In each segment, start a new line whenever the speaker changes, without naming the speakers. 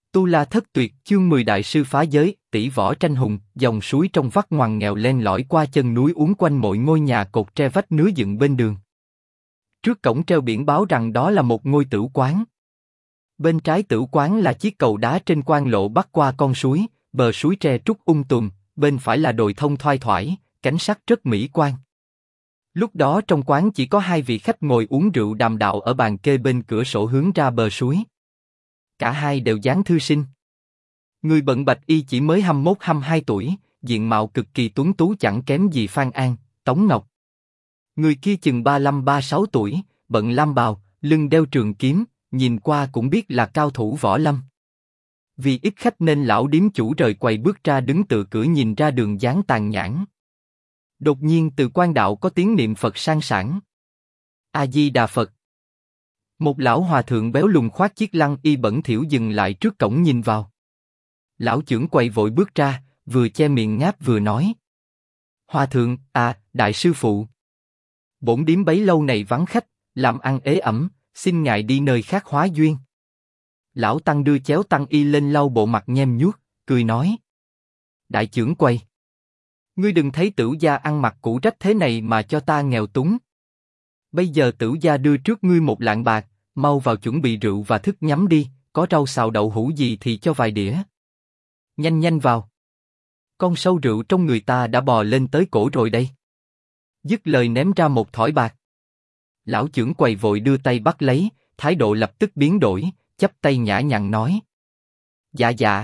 Tu La Thất Tuyệt, chương 10 Đại sư phá giới, tỷ võ tranh hùng, dòng suối trong vắt ngoằn nghèo len lỏi qua chân núi uốn quanh mọi ngôi nhà cột tre vách nứa dựng bên đường. Trước cổng treo biển báo rằng đó là một ngôi tửu quán. Bên trái tửu quán là chiếc cầu đá trên quan lộ bắc qua con suối, bờ suối tre trúc tùm, bên phải là đồi thông thoai thoải, cảnh sắc rất mỹ quan. Lúc đó trong quán chỉ có hai vị khách ngồi uống rượu đàm đạo ở bàn kê bên cửa sổ hướng ra bờ suối. Cả hai đều dáng thư sinh. Người bận bạch y chỉ mới 21-22 tuổi, diện mạo cực kỳ tuấn tú chẳng kém gì Phan An, Tống Ngọc. Người kia chừng 35-36 tuổi, bận lam bào, lưng đeo trường kiếm, nhìn qua cũng biết là cao thủ võ lâm. Vì ít khách nên lão điếm chủ rời quầy bước ra đứng tựa cửa nhìn ra đường dáng tàn nhãn. Đột nhiên từ quan đạo có tiếng niệm Phật sang sảng. A Di Đà Phật. Một lão hòa thượng béo lùn khoác chiếc lăng y bẩn thỉu dừng lại trước cổng nhìn vào. Lão trưởng quầy vội bước ra, vừa che miệng ngáp vừa nói: Hòa thượng, đại sư phụ. Bổn điếm bấy lâu này vắng khách, làm ăn ế ẩm, xin ngài đi nơi khác hóa duyên. Lão tăng đưa chéo tăng y lên lau bộ mặt nhem nhuốc, cười nói: Đại trưởng quầy, ngươi đừng thấy tửu gia ăn mặc cũ rách thế này mà cho ta nghèo túng. Bây giờ tửu gia đưa trước ngươi 1 lạng bạc, mau vào chuẩn bị rượu và thức nhắm đi, có rau xào đậu hũ gì thì cho vài đĩa. Nhanh nhanh vào. Con sâu rượu trong người ta đã bò lên tới cổ rồi đây. Dứt lời ném ra một thỏi bạc. Lão trưởng quầy vội đưa tay bắt lấy, thái độ lập tức biến đổi, chắp tay nhã nhặn nói: Dạ dạ.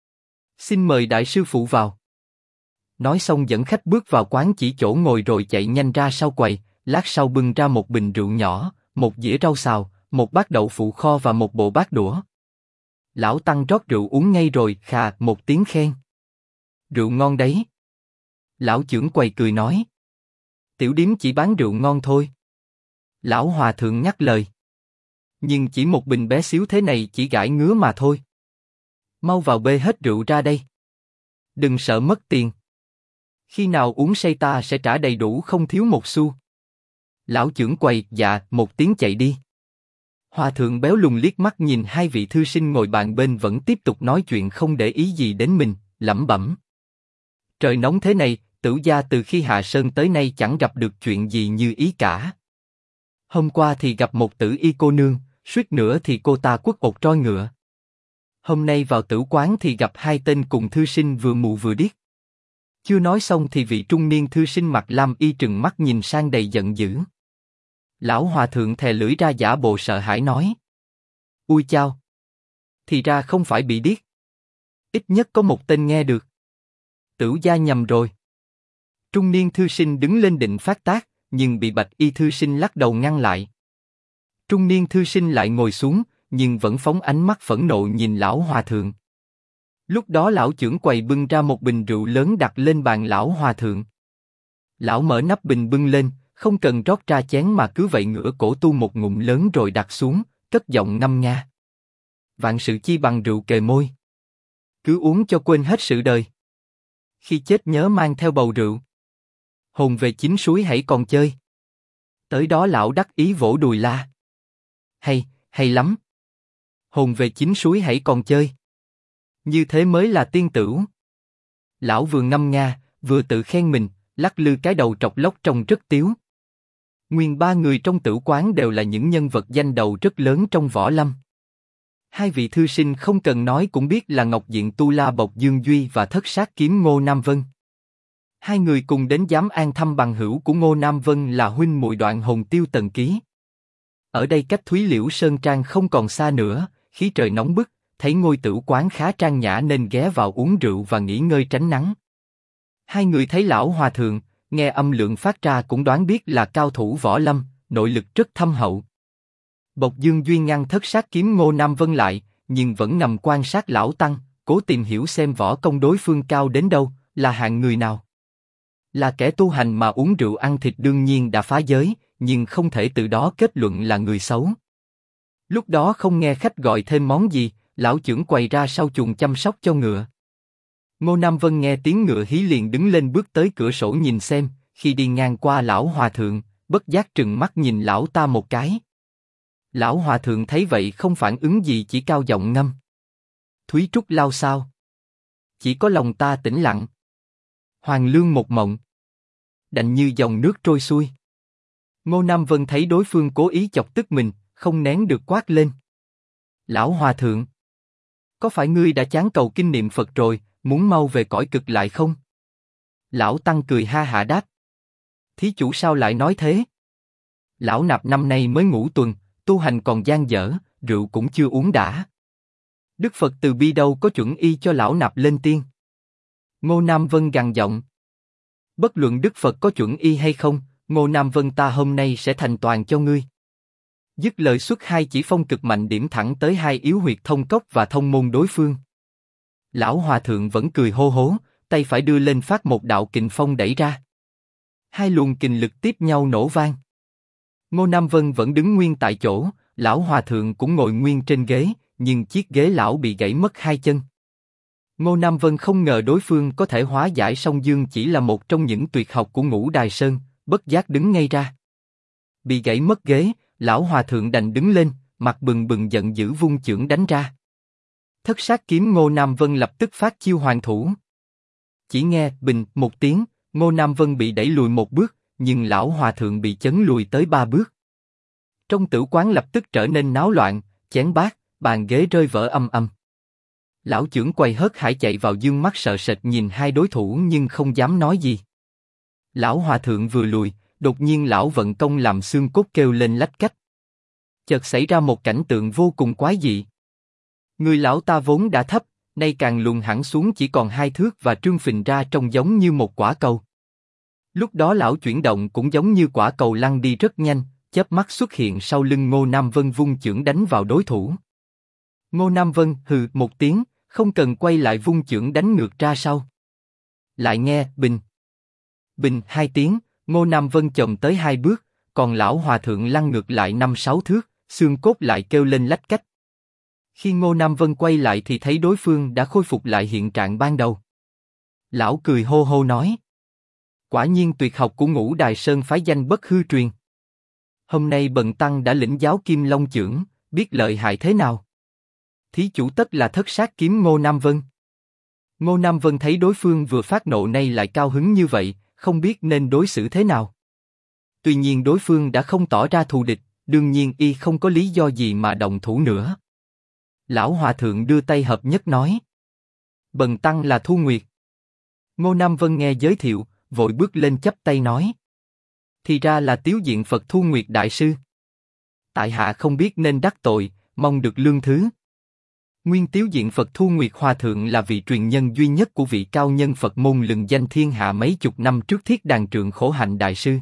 Xin mời đại sư phụ vào. Nói xong dẫn khách bước vào quán chỉ chỗ ngồi rồi chạy nhanh ra sau quầy, lát sau bưng ra một bình rượu nhỏ, một dĩa rau xào, một bát đậu phụ kho và một bộ bát đũa. Lão tăng rót rượu uống ngay rồi khà một tiếng khen: Rượu ngon đấy. Lão trưởng quầy cười nói: Tiểu điếm chỉ bán rượu ngon thôi. Lão hòa thượng nhắc lời: Nhưng chỉ một bình bé xíu thế này chỉ gãi ngứa mà thôi. Mau vào bê hết rượu ra đây. Đừng sợ mất tiền. Khi nào uống say ta sẽ trả đầy đủ không thiếu một xu. Lão trưởng quầy: Dạ, một tiếng chạy đi. Hòa thượng béo lùn liếc mắt nhìn hai vị thư sinh ngồi bàn bên vẫn tiếp tục nói chuyện không để ý gì đến mình, lẩm bẩm: Trời nóng thế này, tửu gia từ khi hạ sơn tới nay chẳng gặp được chuyện gì như ý cả. Hôm qua thì gặp một tử y cô nương, suýt nữa thì cô ta quất ột roi ngựa. Hôm nay vào tử quán thì gặp hai tên cùng thư sinh vừa mù vừa điếc. Chưa nói xong thì vị trung niên thư sinh mặc lam y trừng mắt nhìn sang đầy giận dữ. Lão hòa thượng thè lưỡi ra giả bộ sợ hãi nói: Ui chao! Thì ra không phải bị điếc. Ít nhất có một tên nghe được. Tửu gia nhầm rồi. Trung niên thư sinh đứng lên định phát tác, nhưng bị bạch y thư sinh lắc đầu ngăn lại. Trung niên thư sinh lại ngồi xuống, nhưng vẫn phóng ánh mắt phẫn nộ nhìn lão hòa thượng. Lúc đó lão trưởng quầy bưng ra một bình rượu lớn đặt lên bàn lão hòa thượng. Lão mở nắp bình bưng lên, không cần rót ra chén mà cứ vậy ngửa cổ tu một ngụm lớn rồi đặt xuống, cất giọng ngâm nga: Vạn sự chi bằng rượu kề môi. Cứ uống cho quên hết sự đời. Khi chết nhớ mang theo bầu rượu. Hồn về chín suối hãy còn chơi. Tới đó lão đắc ý vỗ đùi la: Hay lắm. Hồn về chín suối hãy còn chơi. Như thế mới là tiên tửu. Lão vừa ngâm nga, vừa tự khen mình, lắc lư cái đầu trọc lóc trông rất tiếu. Nguyên 3 người trong tửu quán đều là những nhân vật danh đầu rất lớn trong võ lâm. Hai vị thư sinh không cần nói cũng biết là Ngọc Diện Tu La Bộc Dương Duy và Thất Sát Kiếm Ngô Nam Vân. Hai người cùng đến giám an thăm bằng hữu của Ngô Nam Vân là huynh muội Đoạn Hồn Tiêu Tần Ký. Ở đây cách Thúy Liễu Sơn Trang không còn xa nữa, khí trời nóng bức, thấy ngôi tửu quán khá trang nhã nên ghé vào uống rượu và nghỉ ngơi tránh nắng. Hai người thấy lão hòa thượng, nghe âm lượng phát ra cũng đoán biết là cao thủ võ lâm, nội lực rất thâm hậu. Bộc Dương Duy ngăn Thất Sát Kiếm Ngô Nam Vân lại, nhưng vẫn nằm quan sát lão tăng, cố tìm hiểu xem võ công đối phương cao đến đâu, là hạng người nào. Là kẻ tu hành mà uống rượu ăn thịt đương nhiên đã phá giới, nhưng không thể từ đó kết luận là người xấu. Lúc đó không nghe khách gọi thêm món gì, lão trưởng quầy ra sau chuồng chăm sóc cho ngựa. Ngô Nam Vân nghe tiếng ngựa hí liền đứng lên bước tới cửa sổ nhìn xem, khi đi ngang qua lão hòa thượng, bất giác trừng mắt nhìn lão ta một cái. Lão hòa thượng thấy vậy không phản ứng gì chỉ cao giọng ngâm: Thúy Trúc lao sao? Chỉ có lòng ta tĩnh lặng. Hoàng lương một mộng. Đành như dòng nước trôi xuôi. Ngô Nam Vân thấy đối phương cố ý chọc tức mình, không nén được quát lên. Lão hòa thượng, có phải ngươi đã chán cầu kinh niệm Phật rồi, muốn mau về cõi cực lại không? Lão Tăng cười ha hả đáp. Thí chủ sao lại nói thế? Lão nạp năm nay mới ngũ tuần, tu hành còn dang dở, rượu cũng chưa uống đã. Đức Phật từ bi đâu có chuẩn y cho lão nạp lên tiên. Ngô Nam Vân gằn giọng. Bất luận Đức Phật có chuẩn y hay không, Ngô Nam Vân ta hôm nay sẽ thành toàn cho ngươi. Dứt lời xuất hai chỉ phong cực mạnh điểm thẳng tới hai yếu huyệt thông cốc và thông môn đối phương. Lão hòa thượng vẫn cười hô hố, tay phải đưa lên phát một đạo kình phong đẩy ra. Hai luồng kình lực tiếp nhau nổ vang. Ngô Nam Vân vẫn đứng nguyên tại chỗ, lão hòa thượng cũng ngồi nguyên trên ghế, nhưng chiếc ghế lão bị gãy mất hai chân. Ngô Nam Vân không ngờ đối phương có thể hóa giải song dương chỉ là một trong những tuyệt học của Ngũ Đài Sơn, bất giác đứng ngay ra. Bị gãy mất ghế, lão hòa thượng đành đứng lên, mặt bừng bừng giận dữ vung chưởng đánh ra. Thất sát kiếm Ngô Nam Vân lập tức phát chiêu hoàn thủ. Chỉ nghe bình một tiếng, Ngô Nam Vân bị đẩy lùi một bước, nhưng lão hòa thượng bị chấn lùi tới 3 bước. Trong tử quán lập tức trở nên náo loạn, chén bát, bàn ghế rơi vỡ âm âm. Lão chưởng quầy hớt hải chạy vào dương mắt sợ sệt nhìn hai đối thủ nhưng không dám nói gì. Lão hòa thượng vừa lùi, đột nhiên lão vận công làm xương cốt kêu lên lách cách. Chợt xảy ra một cảnh tượng vô cùng quái dị. Người lão ta vốn đã thấp, nay càng lùn hẳn xuống chỉ còn 2 thước và trương phình ra trông giống như một quả cầu. Lúc đó lão chuyển động cũng giống như quả cầu lăn đi rất nhanh, chớp mắt xuất hiện sau lưng Ngô Nam Vân vung chưởng đánh vào đối thủ. Ngô Nam Vân hừ một tiếng, không cần quay lại vung chưởng đánh ngược ra sau. Lại nghe bình, bình 2 tiếng, Ngô Nam Vân chồm tới 2 bước, còn lão hòa thượng lăn ngược lại 5-6 thước, xương cốt lại kêu lên lách cách. Khi Ngô Nam Vân quay lại thì thấy đối phương đã khôi phục lại hiện trạng ban đầu. Lão cười hô hô nói: quả nhiên tuyệt học của Ngũ Đài Sơn phái danh bất hư truyền. Hôm nay bần tăng đã lĩnh giáo Kim Long chưởng, biết lợi hại thế nào. Thí chủ tất là thất sát kiếm Ngô Nam Vân. Ngô Nam Vân thấy đối phương vừa phát nộ nay lại cao hứng như vậy, không biết nên đối xử thế nào. Tuy nhiên đối phương đã không tỏ ra thù địch, đương nhiên y không có lý do gì mà động thủ nữa. Lão hòa thượng đưa tay hợp nhất nói: bần tăng là Thu Nguyệt. Ngô Nam Vân nghe giới thiệu, vội bước lên chắp tay nói: thì ra là Tiếu Diện Phật Thu Nguyệt đại sư. Tại hạ không biết nên đắc tội, mong được lương thứ. Nguyên Tiếu Diện Phật Thu Nguyệt hòa thượng là vị truyền nhân duy nhất của vị cao nhân Phật môn lừng danh thiên hạ mấy chục năm trước Thiết Đàn Trượng Khổ Hạnh đại sư.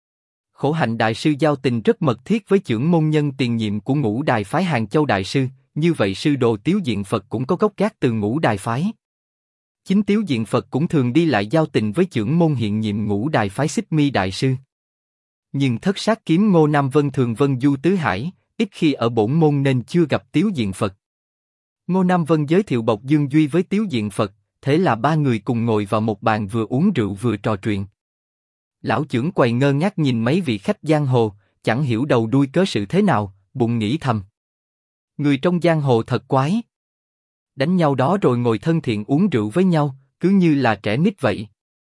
Khổ Hạnh đại sư giao tình rất mật thiết với chưởng môn nhân tiền nhiệm của Ngũ Đài phái Hàng Châu đại sư, như vậy sư đồ Tiếu Diện Phật cũng có gốc gác từ Ngũ Đài phái. Chính Tiếu Diện Phật cũng thường đi lại giao tình với chưởng môn hiện nhiệm Ngũ Đài phái Xích Mi đại sư. Nhưng thất sát kiếm Ngô Nam Vân thường vân du tứ hải, ít khi ở bổn môn nên chưa gặp Tiếu Diện Phật. Ngô Nam Vân giới thiệu bộc Dương Duy với Tiếu Diện Phật, thế là ba người cùng ngồi vào một bàn vừa uống rượu vừa trò chuyện. Lão chưởng quầy ngơ ngác nhìn mấy vị khách giang hồ, chẳng hiểu đầu đuôi cớ sự thế nào, bụng nghĩ thầm: người trong giang hồ thật quái. Đánh nhau đó rồi ngồi thân thiện uống rượu với nhau, cứ như là trẻ nít vậy.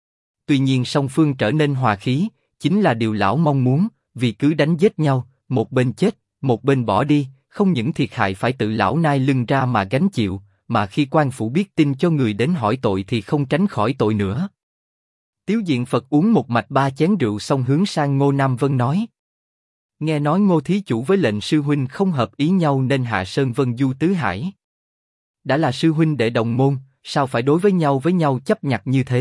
Tuy nhiên song phương trở nên hòa khí, chính là điều lão mong muốn, vì cứ đánh giết nhau, một bên chết, một bên bỏ đi, không những thiệt hại phải tự lão nai lưng ra mà gánh chịu, mà khi quan phủ biết tin cho người đến hỏi tội thì không tránh khỏi tội nữa. Tiếu Diện Phật uống một mạch 3 chén rượu xong hướng sang Ngô Nam Vân nói: nghe nói Ngô thí chủ với lệnh sư huynh không hợp ý nhau nên hạ sơn vân du tứ hải. Đã là sư huynh đệ đồng môn, sao phải đối với nhau chấp nhặt như thế?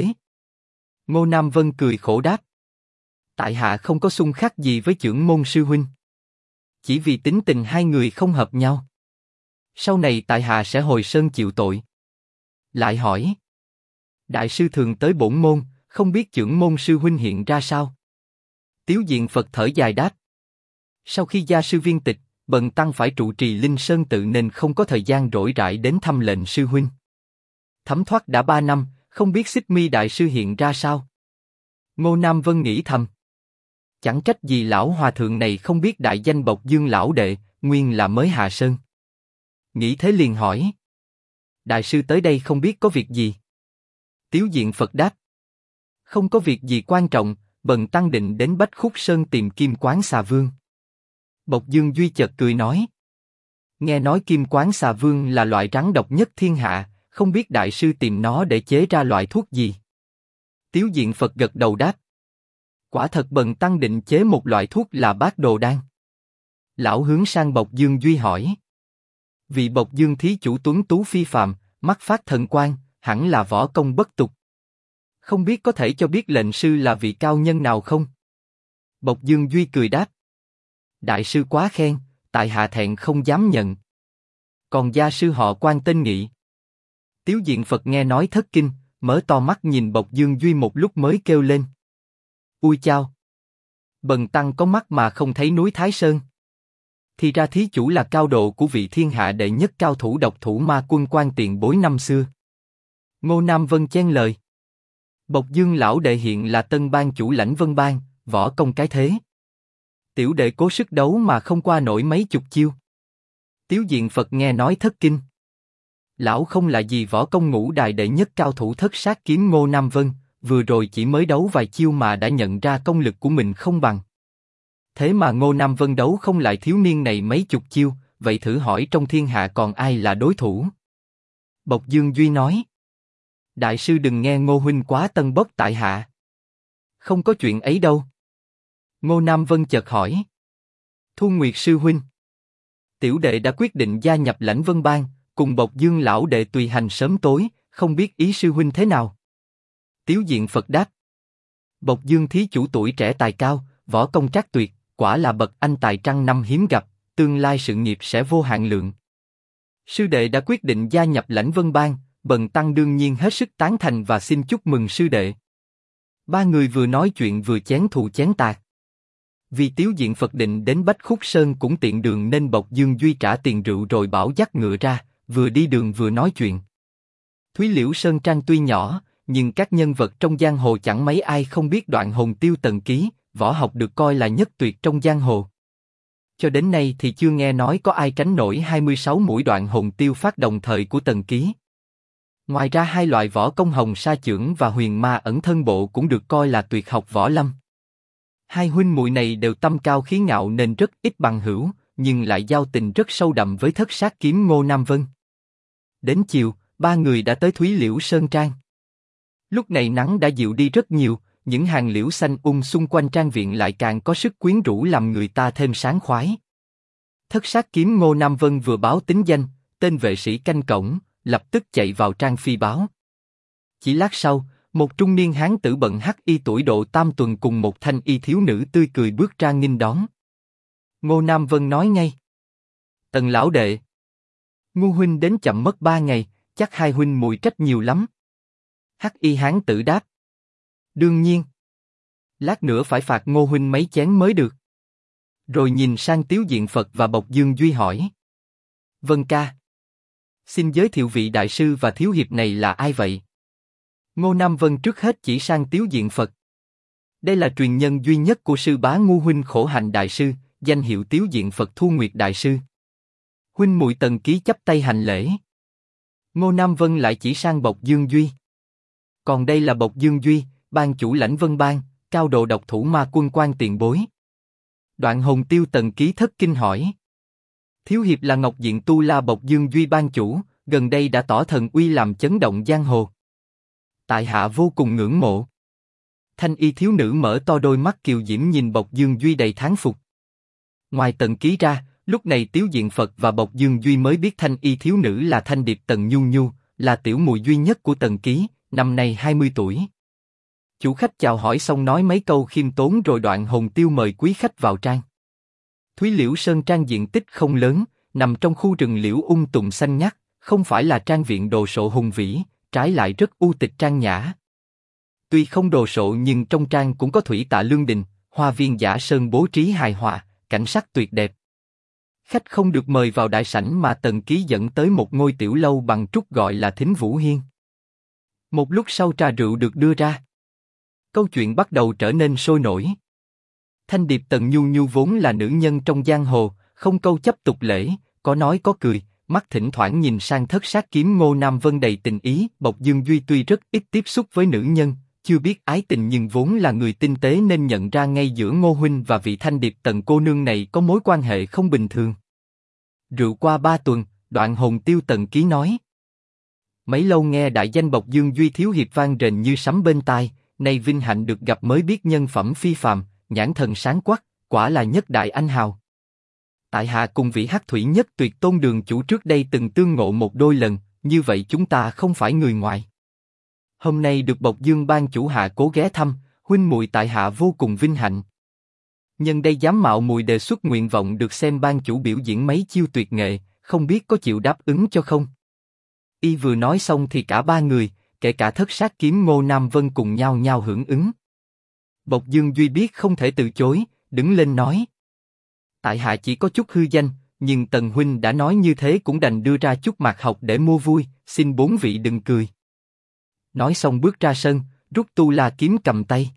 Ngô Nam Vân cười khổ đáp: tại hạ không có xung khắc gì với chưởng môn sư huynh, chỉ vì tính tình hai người không hợp nhau. Sau này tại hạ sẽ hồi sơn chịu tội. Lại hỏi: đại sư thường tới bổn môn, không biết chưởng môn sư huynh hiện ra sao? Tiếu Diện Phật thở dài đáp: sau khi gia sư viên tịch, bần tăng phải trụ trì Linh Sơn tự nên không có thời gian rỗi rãi đến thăm lệnh sư huynh. Thấm thoát đã 3 năm, không biết Xích Mi đại sư hiện ra sao? Ngô Nam Vân nghĩ thầm: chẳng trách gì lão hòa thượng này không biết đại danh bộc Dương lão đệ, nguyên là mới hạ sơn. Nghĩ thế liền hỏi: Đại sư tới đây không biết có việc gì? Tiếu Diện Phật đáp. Không có việc gì quan trọng, bần tăng định đến Bách Khúc Sơn tìm Kim Quán Xà Vương. Bộc Dương Duy chợt cười nói. Nghe nói Kim Quán Xà Vương là loại rắn độc nhất thiên hạ, không biết đại sư tìm nó để chế ra loại thuốc gì? Tiếu Diện Phật gật đầu đáp. Quả thật bần tăng định chế một loại thuốc là Bát Đồ Đan. Lão hướng sang Bộc Dương Duy hỏi. Vị Bộc Dương thí chủ tuấn tú phi phàm, mắt phát thần quang, hẳn là võ công bất tục. Không biết có thể cho biết lệnh sư là vị cao nhân nào không? Bộc Dương Duy cười đáp. Đại sư quá khen, tại hạ thẹn không dám nhận. Còn gia sư họ Quan tên Nghị. Tiếu Diện Phật nghe nói thất kinh, mở to mắt nhìn Bộc Dương Duy một lúc mới kêu lên. Ui chao! Bần tăng có mắt mà không thấy núi Thái Sơn. Thì ra thí chủ là cao độ của vị thiên hạ đệ nhất cao thủ độc thủ ma quân Quan tiền bối năm xưa. Ngô Nam Vân chen lời. Bộc Dương lão đệ hiện là tân ban chủ lãnh Vân Bang, võ công cái thế. Tiểu đệ cố sức đấu mà không qua nổi mấy chục chiêu. Tiếu Diện Phật nghe nói thất kinh. Lão không là gì võ công ngũ đài đệ nhất cao thủ thất sát kiếm Ngô Nam Vân, vừa rồi chỉ mới đấu vài chiêu mà đã nhận ra công lực của mình không bằng. Thế mà Ngô Nam Vân đấu không lại thiếu niên này mấy chục chiêu, vậy thử hỏi trong thiên hạ còn ai là đối thủ? Bộc Dương Duy nói. Đại sư đừng nghe Ngô huynh quá tân bốc tại hạ. Không có chuyện ấy đâu. Ngô Nam Vân chợt hỏi. Thu Nguyệt sư huynh. Tiểu đệ đã quyết định gia nhập lãnh Vân Bang, cùng Bộc Dương lão đệ tùy hành sớm tối, không biết ý sư huynh thế nào? Tiếu Diện Phật đáp. Bộc Dương thí chủ tuổi trẻ tài cao, võ công trác tuyệt, quả là bậc anh tài trăm năm hiếm gặp, tương lai sự nghiệp sẽ vô hạn lượng. Sư đệ đã quyết định gia nhập lãnh Vân Bang, bần tăng đương nhiên hết sức tán thành và xin chúc mừng sư đệ. Ba người vừa nói chuyện vừa chén thù chén tạc. Vì Tiếu Diện Phật định đến Bách Khúc Sơn cũng tiện đường nên Bộc Dương Duy trả tiền rượu rồi bảo dắt ngựa ra, vừa đi đường vừa nói chuyện. Thúy Liễu Sơn Trang tuy nhỏ, nhưng các nhân vật trong giang hồ chẳng mấy ai không biết Đoạn Hồn Tiêu Tần Ký, võ học được coi là nhất tuyệt trong giang hồ. Cho đến nay thì chưa nghe nói có ai tránh nổi 26 mũi Đoạn Hồn Tiêu phát đồng thời của Tần Ký. Ngoài ra hai loại võ công Hồng Sa Chưởng và Huyền Ma Ẩn Thân Bộ cũng được coi là tuyệt học võ lâm. Hai huynh muội này đều tâm cao khí ngạo nên rất ít bằng hữu, nhưng lại giao tình rất sâu đậm với thất sát kiếm Ngô Nam Vân. Đến chiều, ba người đã tới Thúy Liễu Sơn Trang. Lúc này nắng đã dịu đi rất nhiều, những hàng liễu xanh xung quanh trang viện lại càng có sức quyến rũ làm người ta thêm sáng khoái. Thất sát kiếm Ngô Nam Vân vừa báo tính danh, tên vệ sĩ canh cổng lập tức chạy vào trang phi báo. Chỉ lát sau, một trung niên hán tử bận hắc y tuổi độ tam tuần cùng một thanh y thiếu nữ tươi cười bước ra nghênh đón. Ngô Nam Vân nói ngay. Tần lão đệ, Ngu huynh đến chậm mất 3 ngày, chắc hai huynh muội trách nhiều lắm. Hắc y hán tử đáp. Đương nhiên. Lát nữa phải phạt Ngô huynh mấy chén mới được. Rồi nhìn sang Tiếu Diện Phật và Bộc Dương Duy hỏi. Vân ca, xin giới thiệu vị đại sư và thiếu hiệp này là ai vậy? Ngô Nam Vân trước hết chỉ sang Tiếu Diện Phật. Đây là truyền nhân duy nhất của sư bá Ngu huynh Khổ Hạnh đại sư, danh hiệu Tiếu Diện Phật Thu Nguyệt đại sư. Huynh muội Tần Ký chắp tay hành lễ. Ngô Nam Vân lại chỉ sang Bộc Dương Duy. Còn đây là Bộc Dương Duy, ban chủ lãnh Vân Bang, cao độ độc thủ ma quân Quan tiền bối. Đoạn Hồn Tiêu Tần Ký thất kinh hỏi. Thiếu hiệp là Ngọc Diện Tu La Bộc Dương Duy ban chủ, gần đây đã tỏ thần uy làm chấn động giang hồ. Tại hạ vô cùng ngưỡng mộ. Thanh y thiếu nữ mở to đôi mắt kiều diễm nhìn Bộc Dương Duy đầy thán phục. Ngoài Tần Ký ra, lúc này Tiếu Diện Phật và Bộc Dương Duy mới biết thanh y thiếu nữ là Thanh Điệp Tần Nhu Nhu, là tiểu muội duy nhất của Tần Ký, năm nay 20 tuổi. Chủ khách chào hỏi xong nói mấy câu khiêm tốn rồi Đoạn Hồn Tiêu mời quý khách vào trang. Thúy Liễu Sơn Trang diện tích không lớn, nằm trong khu rừng liễu tùng xanh ngắt, không phải là trang viện đồ sộ hùng vĩ, trái lại rất u tịch trang nhã. Tuy không đồ sộ nhưng trong trang cũng có thủy tạ lương đình, hoa viên giả sơn bố trí hài hòa, cảnh sắc tuyệt đẹp. Khách không được mời vào đại sảnh mà Tần Ký dẫn tới một ngôi tiểu lâu bằng trúc gọi là Thính Vũ Hiên. Một lúc sau trà rượu được đưa ra. Câu chuyện bắt đầu trở nên sôi nổi. Thanh Điệp Tần Nhu Nhu vốn là nữ nhân trong giang hồ, không câu chấp tục lễ, có nói có cười, mắt thỉnh thoảng nhìn sang Thất Sát Kiếm Ngô Nam Vân đầy tình ý. Bộc Dương Duy tuy rất ít tiếp xúc với nữ nhân, chưa biết ái tình nhưng vốn là người tinh tế nên nhận ra ngay giữa Ngô huynh và vị Thanh Điệp Tần cô nương này có mối quan hệ không bình thường. Rượu qua 3 tuần, Đoạn Hồn Tiêu Tần Ký nói. Mấy lâu nghe đại danh Bộc Dương Duy thiếu hiệp vang rền như sấm bên tai, nay vinh hạnh được gặp mới biết nhân phẩm phi phàm, nhãn thần sáng quắc, quả là nhất đại anh hào. Tại hạ cùng vị Hắc Thủy Nhất Tuyệt Tôn đường chủ trước đây từng tương ngộ một đôi lần, như vậy chúng ta không phải người ngoài. Hôm nay được Bộc Dương ban chủ hạ cố ghé thăm, huynh muội tại hạ vô cùng vinh hạnh. Nhân đây dám mạo muội đề xuất nguyện vọng được xem ban chủ biểu diễn mấy chiêu tuyệt nghệ, không biết có chịu đáp ứng cho không? Y vừa nói xong thì cả 3 người, kể cả Thất Sát Kiếm Ngô Nam Vân cùng nhau nhau hưởng ứng. Bộc Dương Duy biết không thể từ chối, đứng lên nói. Tại hạ chỉ có chút hư danh, nhưng Tần huynh đã nói như thế cũng đành đưa ra chút mạc học để mua vui, xin 4 vị đừng cười. Nói xong bước ra sân, rút tu la kiếm cầm tay.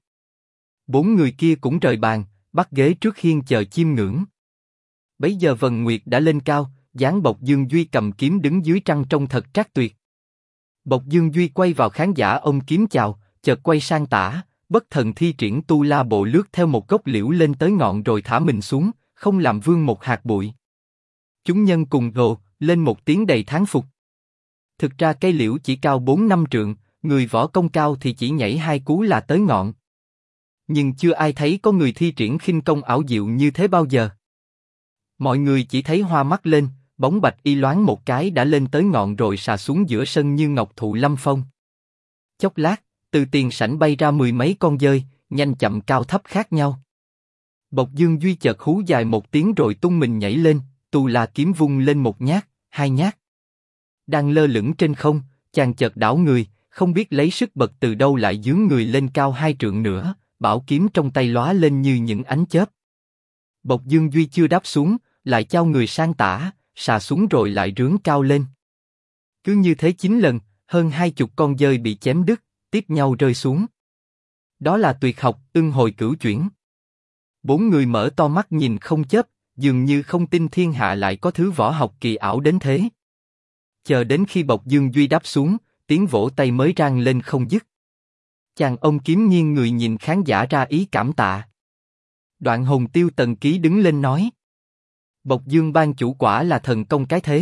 4 người kia cũng rời bàn, bắt ghế trước hiên chờ chiêm ngưỡng. Bấy giờ vầng nguyệt đã lên cao, dáng Bộc Dương Duy cầm kiếm đứng dưới trăng trông thật trác tuyệt. Bộc Dương Duy quay vào khán giả ôm kiếm chào, chợt quay sang tả, bất thần thi triển tu la bộ lướt theo một gốc liễu lên tới ngọn rồi thả mình xuống, không làm vương một hạt bụi. Chúng nhân cùng gồ lên một tiếng đầy thán phục. Thực ra cây liễu chỉ cao 4-5 trượng, người võ công cao thì chỉ nhảy 2 cú là tới ngọn. Nhưng chưa ai thấy có người thi triển khinh công ảo diệu như thế bao giờ. Mọi người chỉ thấy hoa mắt lên, bóng bạch y loáng một cái đã lên tới ngọn rồi xà xuống giữa sân như ngọc thụ lâm phong. Chốc lát, từ tiền sảnh bay ra 10 mấy con dơi, nhanh chậm cao thấp khác nhau. Bộc Dương Duy chợt hú dài một tiếng rồi tung mình nhảy lên, tu la kiếm vung lên một nhát, 2 nhát. Đang lơ lửng trên không, chàng chợt đảo người, không biết lấy sức bật từ đâu lại dướn người lên cao 2 trượng nữa, bảo kiếm trong tay lóa lên như những ánh chớp. Bộc Dương Duy chưa đáp xuống, lại chao người sang tả, xà xuống rồi lại rướn cao lên. Cứ như thế 9 lần, hơn 20 con dơi bị chém đứt, tiếp nhau rơi xuống. Đó là tuyệt học Ưng Hồi Cửu Chuyển. 4 người mở to mắt nhìn không chớp, dường như không tin thiên hạ lại có thứ võ học kỳ ảo đến thế. Chờ đến khi Bộc Dương Duy đáp xuống, tiếng vỗ tay mới rang lên không dứt. Chàng ông kiếm nghiêng người nhìn khán giả ra ý cảm tạ. Đoạn Hồn Tiêu Tần Ký đứng lên nói. Bộc Dương ban chủ quả là thần công cái thế.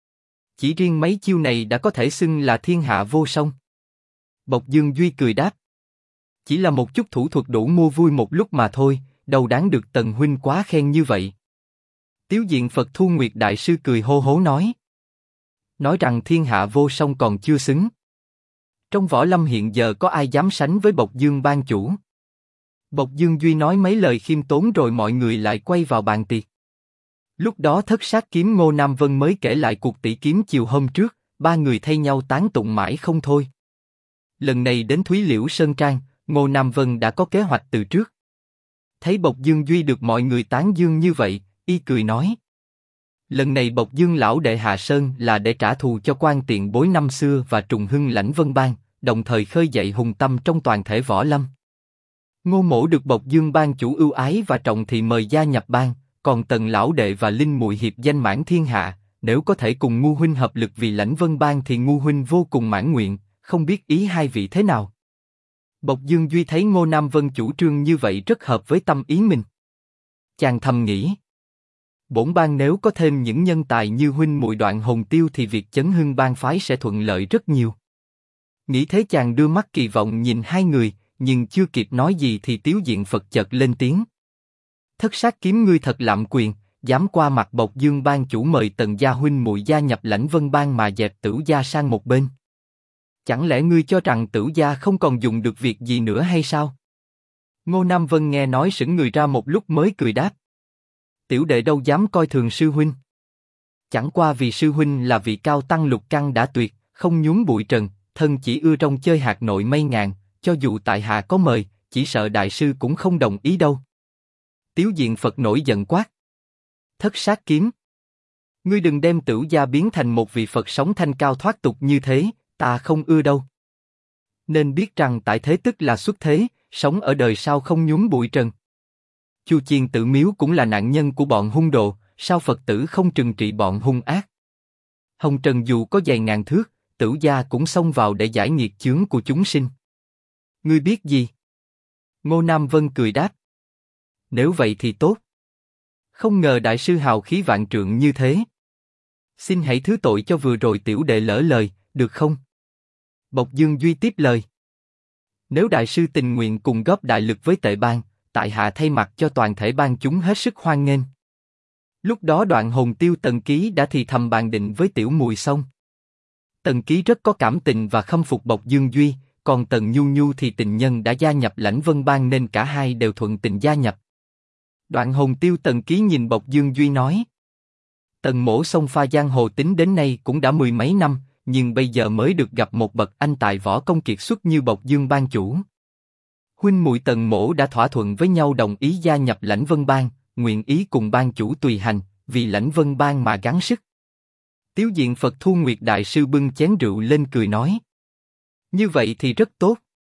Chỉ riêng mấy chiêu này đã có thể xưng là thiên hạ vô song. Bộc Dương Duy cười đáp. Chỉ là một chút thủ thuật đủ mua vui một lúc mà thôi, đâu đáng được Tần huynh quá khen như vậy. Tiếu Diện Phật Thu Nguyệt Đại Sư cười hô hố nói. Nói rằng thiên hạ vô song còn chưa xứng. Trong võ lâm hiện giờ có ai dám sánh với Bộc Dương ban chủ. Bộc Dương Duy nói mấy lời khiêm tốn rồi mọi người lại quay vào bàn tiệc. Lúc đó Thất Sát Kiếm Ngô Nam Vân mới kể lại cuộc tỷ kiếm chiều hôm trước, 3 người thay nhau tán tụng mãi không thôi. Lần này đến Thúy Liễu Sơn Trang, Ngô Nam Vân đã có kế hoạch từ trước. Thấy Bộc Dương Duy được mọi người tán dương như vậy, y cười nói. Lần này Bộc Dương lão đệ hạ sơn là để trả thù cho quan tiền bối năm xưa và trùng hưng Lãnh Vân Bang, đồng thời khơi dậy hùng tâm trong toàn thể võ lâm. Ngô mỗ được Bộc Dương ban chủ ưu ái và trọng thì mời gia nhập bang, còn Tần lão đệ và Linh muội hiệp danh mãn thiên hạ, nếu có thể cùng Ngu huynh hợp lực vì Lãnh Vân Bang thì Ngu huynh vô cùng mãn nguyện, không biết ý hai vị thế nào. Bộc Dương Duy thấy Ngô Nam Vân chủ trương như vậy rất hợp với tâm ý mình. Chàng thầm nghĩ. Bổn bang nếu có thêm những nhân tài như huynh muội Đoạn Hồn Tiêu thì việc chấn hưng bang phái sẽ thuận lợi rất nhiều. Nghĩ thế chàng đưa mắt kỳ vọng nhìn hai người, nhưng chưa kịp nói gì thì Tiếu Diện Phật chợt lên tiếng. Thất Sát Kiếm ngươi thật lạm quyền, dám qua mặt Bộc Dương ban chủ mời Tần gia huynh muội gia nhập Lãnh Vân Bang mà dẹp Tửu gia sang một bên. Chẳng lẽ ngươi cho rằng Tửu gia không còn dùng được việc gì nữa hay sao? Ngô Nam Vân nghe nói sững người ra một lúc mới cười đáp. Tiểu đệ đâu dám coi thường sư huynh. Chẳng qua vì sư huynh là vị cao tăng lục căn đã tuyệt, không nhúng bụi trần, thân chỉ ưa trong chơi hạt nội mây ngàn, cho dù tại hạ có mời, chỉ sợ đại sư cũng không đồng ý đâu. Tiếu Diện Phật nổi giận quát. Thất Sát Kiếm, ngươi đừng đem Tửu gia biến thành một vị Phật sống thanh cao thoát tục như thế, ta không ưa đâu. Nên biết rằng tại thế tức là xuất thế, sống ở đời sau không nhúng bụi trần. Chu Chiên Tự Miếu cũng là nạn nhân của bọn hung đồ, sao Phật tử không trừng trị bọn hung ác? Hồng trần dù có dày ngàn thước, Tửu gia cũng xông vào để giải nghiệt chướng của chúng sinh. Ngươi biết gì? Ngô Nam Vân cười đáp. Nếu vậy thì tốt. Không ngờ đại sư hào khí vạn trượng như thế. Xin hãy thứ tội cho vừa rồi tiểu đệ lỡ lời, được không? Bộc Dương Duy tiếp lời. Nếu đại sư tình nguyện cùng góp đại lực với Tệ Bang, tại hạ thay mặt cho toàn thể bang chúng hết sức hoan nghênh. Lúc đó Đoạn Hồn Tiêu Tần Ký đã thì thầm bàn định với Tiểu Mùi xong. Tần Ký rất có cảm tình và khâm phục Bộc Dương Duy, còn Tần Nhu Nhu thì tình nhân đã gia nhập Lãnh Vân Bang nên cả hai đều thuận tình gia nhập. Đoạn Hồn Tiêu Tần Ký nhìn Bộc Dương Duy nói. Tần mỗ xông pha giang hồ tính đến nay cũng đã 10 mấy năm, nhưng bây giờ mới được gặp một bậc anh tài võ công kiệt xuất như Bộc Dương Bang chủ. Huynh muội Tần mỗ đã thỏa thuận với nhau đồng ý gia nhập Lãnh Vân Bang, nguyện ý cùng bang chủ tùy hành, vì Lãnh Vân Bang mà gắng sức. Tiếu diện Phật Thu Nguyệt đại sư bưng chén rượu lên cười nói. Như vậy thì rất tốt.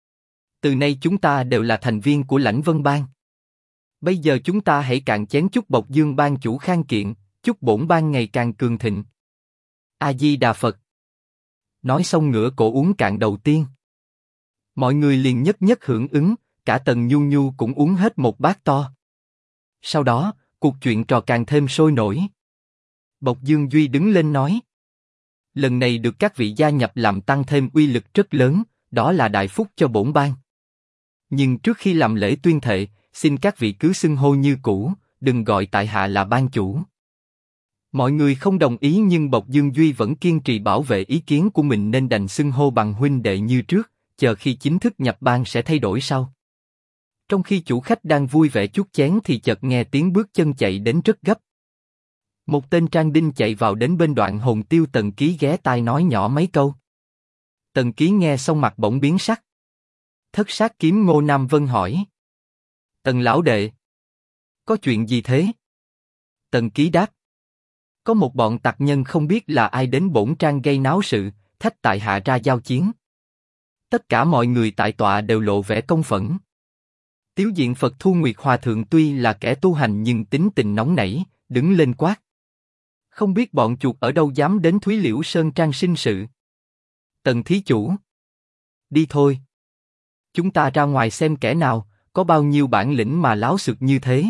Từ nay chúng ta đều là thành viên của Lãnh Vân Bang. Bây giờ chúng ta hãy cạn chén chúc Bộc Dương Bang chủ khang kiện, chúc bổn bang ngày càng cường thịnh. A Di Đà Phật. Nói xong ngửa cổ uống cạn đầu tiên. Mọi người liền nhất nhất hưởng ứng, cả Tần Nhu Nhu cũng uống hết một bát to. Sau đó, cuộc chuyện trò càng thêm sôi nổi. Bộc Dương Duy đứng lên nói. Lần này được các vị gia nhập làm tăng thêm uy lực rất lớn, đó là đại phúc cho bổn bang. Nhưng trước khi làm lễ tuyên thệ, xin các vị cứ xưng hô như cũ, đừng gọi tại hạ là bang chủ. Mọi người không đồng ý nhưng Bộc Dương Duy vẫn kiên trì bảo vệ ý kiến của mình nên đành xưng hô bằng huynh đệ như trước, chờ khi chính thức nhập bang sẽ thay đổi sau. Trong khi chủ khách đang vui vẻ chuốt chén thì chợt nghe tiếng bước chân chạy đến rất gấp. Một tên trang đinh chạy vào đến bên Đoạn Hồn Tiêu Tần Ký ghé tai nói nhỏ mấy câu. Tần Ký nghe xong mặt bỗng biến sắc. Thất Sát Kiếm Ngô Nam Vân hỏi. Tần lão đệ, có chuyện gì thế? Tần Ký đáp. Có một bọn tặc nhân không biết là ai đến bổn trang gây náo sự, thách tại hạ ra giao chiến. Tất cả mọi người tại tọa đều lộ vẻ công phẫn. Tiếu diện Phật Thu Nguyệt Hòa Thượng tuy là kẻ tu hành nhưng tính tình nóng nảy, đứng lên quát. Không biết bọn chuột ở đâu dám đến Thúy Liễu Sơn Trang sinh sự. Tần thí chủ. Đi thôi. Chúng ta ra ngoài xem kẻ nào, có bao nhiêu bản lĩnh mà láo xược như thế.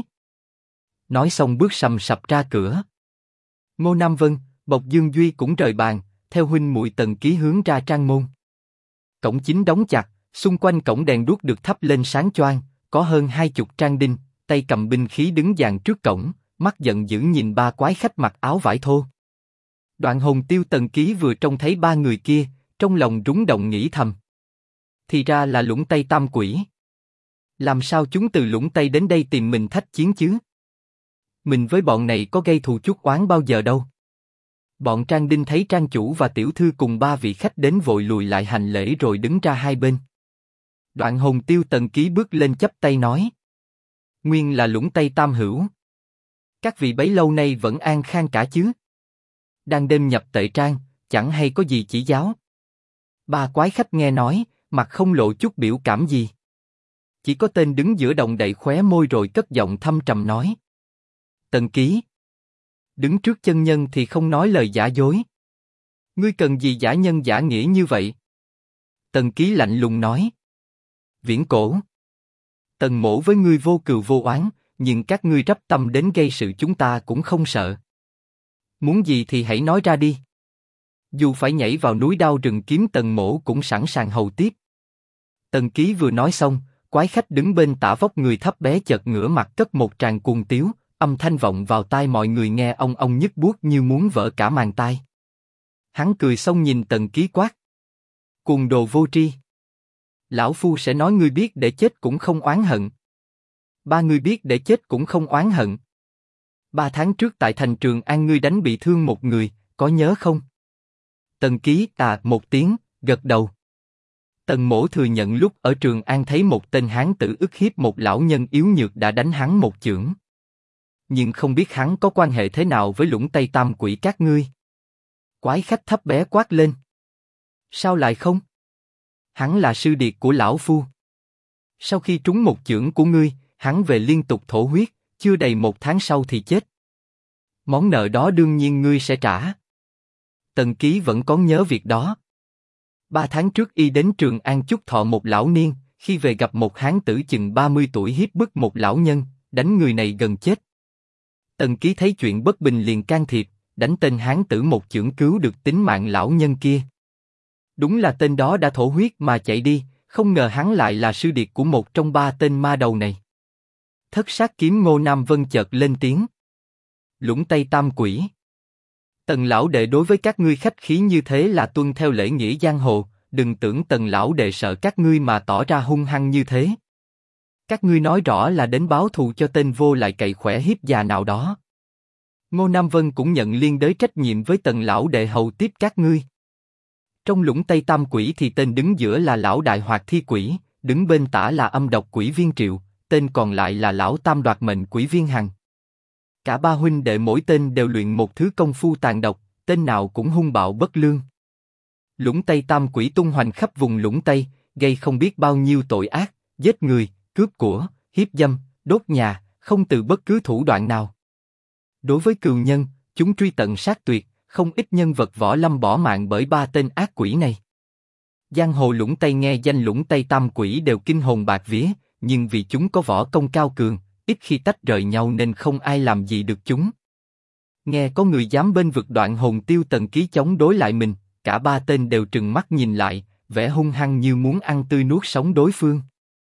Nói xong bước sầm sập ra cửa. Ngô Nam Vân, Bộc Dương Duy cũng rời bàn, theo huynh muội Tần Ký hướng ra trang môn. Cổng chính đóng chặt, xung quanh cổng đèn đuốc được thắp lên sáng choang, có hơn 20 trang đinh, tay cầm binh khí đứng dàn trước cổng, mắt giận dữ nhìn ba quái khách mặc áo vải thô. Đoạn Hồn Tiêu Tần Ký vừa trông thấy ba người kia, trong lòng rúng động nghĩ thầm. Thì ra là Lũng Tây Tam Quỷ. Làm sao chúng từ Lũng Tây đến đây tìm mình thách chiến chứ? Mình với bọn này có gây thù chuốc oán bao giờ đâu. Bọn Trang Đinh thấy Trang chủ và tiểu thư cùng ba vị khách đến vội lùi lại hành lễ rồi đứng ra hai bên. Đoạn Hồn Tiêu Tần Ký bước lên chắp tay nói. Nguyên là Lũng Tây Tam Hữu. Các vị bấy lâu nay vẫn an khang cả chứ? Đang đêm nhập Tệ Trang, chẳng hay có gì chỉ giáo. Ba quái khách nghe nói, mặt không lộ chút biểu cảm gì. Chỉ có tên đứng giữa đồng đậy khóe môi rồi cất giọng thâm trầm nói. Tần Ký. Đứng trước chân nhân thì không nói lời giả dối. Ngươi cần gì giả nhân giả nghĩa như vậy? Tần Ký lạnh lùng nói. Viễn Cổ. Tần mỗ với ngươi vô cừu vô oán, nhưng các ngươi rắp tâm đến gây sự chúng ta cũng không sợ. Muốn gì thì hãy nói ra đi. Dù phải nhảy vào núi đao rừng kiếm Tần mỗ cũng sẵn sàng hầu tiếp. Tần Ký vừa nói xong, quái khách đứng bên tả vóc người thấp bé chợt ngửa mặt cất một tràng cuồng tiếu, âm thanh vọng vào tai mọi người nghe ong ong nhức buốt như muốn vỡ cả màng tai. Hắn cười xong nhìn Tần Ký quát. Cuồng đồ vô tri. Lão phu sẽ nói ngươi biết để chết cũng không oán hận. Ba ngươi biết để chết cũng không oán hận. 3 tháng trước tại thành Trường An ngươi đánh bị thương một người, có nhớ không? Tần Ký một tiếng, gật đầu. Tần mỗ thừa nhận lúc ở Trường An thấy một tên hán tử ức hiếp một lão nhân yếu nhược đã đánh hắn một chưởng. Nhưng không biết hắn có quan hệ thế nào với Lũng Tây Tam Quỷ các ngươi. Quái khách thấp bé quát lên. Sao lại không? Hắn là sư điệt của lão phu. Sau khi trúng một chưởng của ngươi, hắn về liên tục thổ huyết, chưa đầy 1 tháng sau thì chết. Món nợ đó đương nhiên ngươi sẽ trả. Tần Ký vẫn có nhớ việc đó. 3 tháng trước y đến Trường An chúc thọ một lão niên, khi về gặp một hán tử chừng 30 tuổi hiếp bức một lão nhân, đánh người này gần chết. Tần Ký thấy chuyện bất bình liền can thiệp, đánh tên hán tử một chưởng cứu được tính mạng lão nhân kia. Đúng là tên đó đã thổ huyết mà chạy đi, không ngờ hắn lại là sư điệt của một trong 3 tên ma đầu này. Thất sát kiếm Ngô Nam Vân chợt lên tiếng. Lũng Tây Tam Quỷ. Tần lão đệ đối với các ngươi khách khí như thế là tuân theo lễ nghĩa giang hồ, đừng tưởng Tần lão đệ sợ các ngươi mà tỏ ra hung hăng như thế. Các ngươi nói rõ là đến báo thù cho tên vô lại cậy khỏe hiếp già nào đó. Ngô Nam Vân cũng nhận liên đới trách nhiệm với Tần lão đệ hầu tiếp các ngươi. Trong Lũng Tây Tam Quỷ thì tên đứng giữa là lão đại Hoạt Thi Quỷ, đứng bên tả là âm độc quỷ Viên Triệu, tên còn lại là lão tam đoạt mệnh quỷ Viên Hằng. Cả 3 huynh đệ mỗi tên đều luyện một thứ công phu tàn độc, tên nào cũng hung bạo bất lương. Lũng Tây Tam Quỷ tung hoành khắp vùng Lũng Tây, gây không biết bao nhiêu tội ác, giết người, cướp của, hiếp dâm, đốt nhà, không từ bất cứ thủ đoạn nào. Đối với cừu nhân, chúng truy tận sát tuyệt, không ít nhân vật võ lâm bỏ mạng bởi 3 tên ác quỷ này. Giang hồ Lũng Tây nghe danh Lũng Tây Tam Quỷ đều kinh hồn bạt vía, nhưng vì chúng có võ công cao cường, ít khi tách rời nhau nên không ai làm gì được chúng. Nghe có người dám bên vực Đoạn Hồn Tiêu Tần Ký chống đối lại mình, cả 3 tên đều trừng mắt nhìn lại, vẻ hung hăng như muốn ăn tươi nuốt sống đối phương.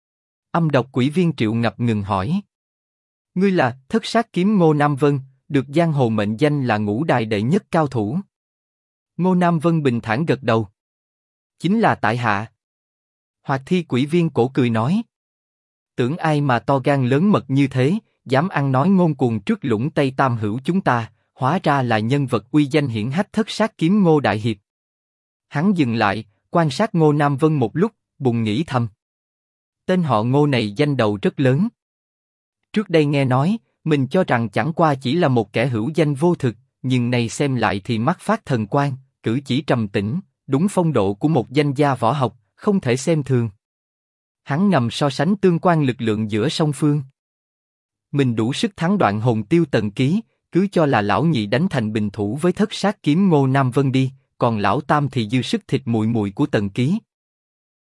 Âm độc quỷ Viên Triệu ngập ngừng hỏi: ngươi là Thất sát kiếm Ngô Nam Vân, được giang hồ mệnh danh là ngũ đại đệ nhất cao thủ. Ngô Nam Vân bình thản gật đầu. Chính là tại hạ. Hoạt Thi Quỷ Viên cổ cười nói: tưởng ai mà to gan lớn mật như thế, dám ăn nói ngông cuồng trước Lũng Tây Tam hữu chúng ta, hóa ra là nhân vật uy danh hiển hách Thất sát kiếm Ngô đại hiệp. Hắn dừng lại, quan sát Ngô Nam Vân một lúc, bùng nghĩ thầm: tên họ Ngô này danh đầu rất lớn. Trước đây nghe nói, mình cho rằng chẳng qua chỉ là một kẻ hữu danh vô thực, nhưng nay xem lại thì mắt phát thần quang, cử chỉ trầm tĩnh, đúng phong độ của một danh gia võ học, không thể xem thường. Hắn ngầm so sánh tương quan lực lượng giữa song phương. Mình đủ sức thắng Đoạn Hồn Tiêu Tần Ký, cứ cho là lão nhị đánh thành bình thủ với Thất sát kiếm Ngô Nam Vân đi, còn lão tam thì dư sức thịt mùi mùi của Tần Ký.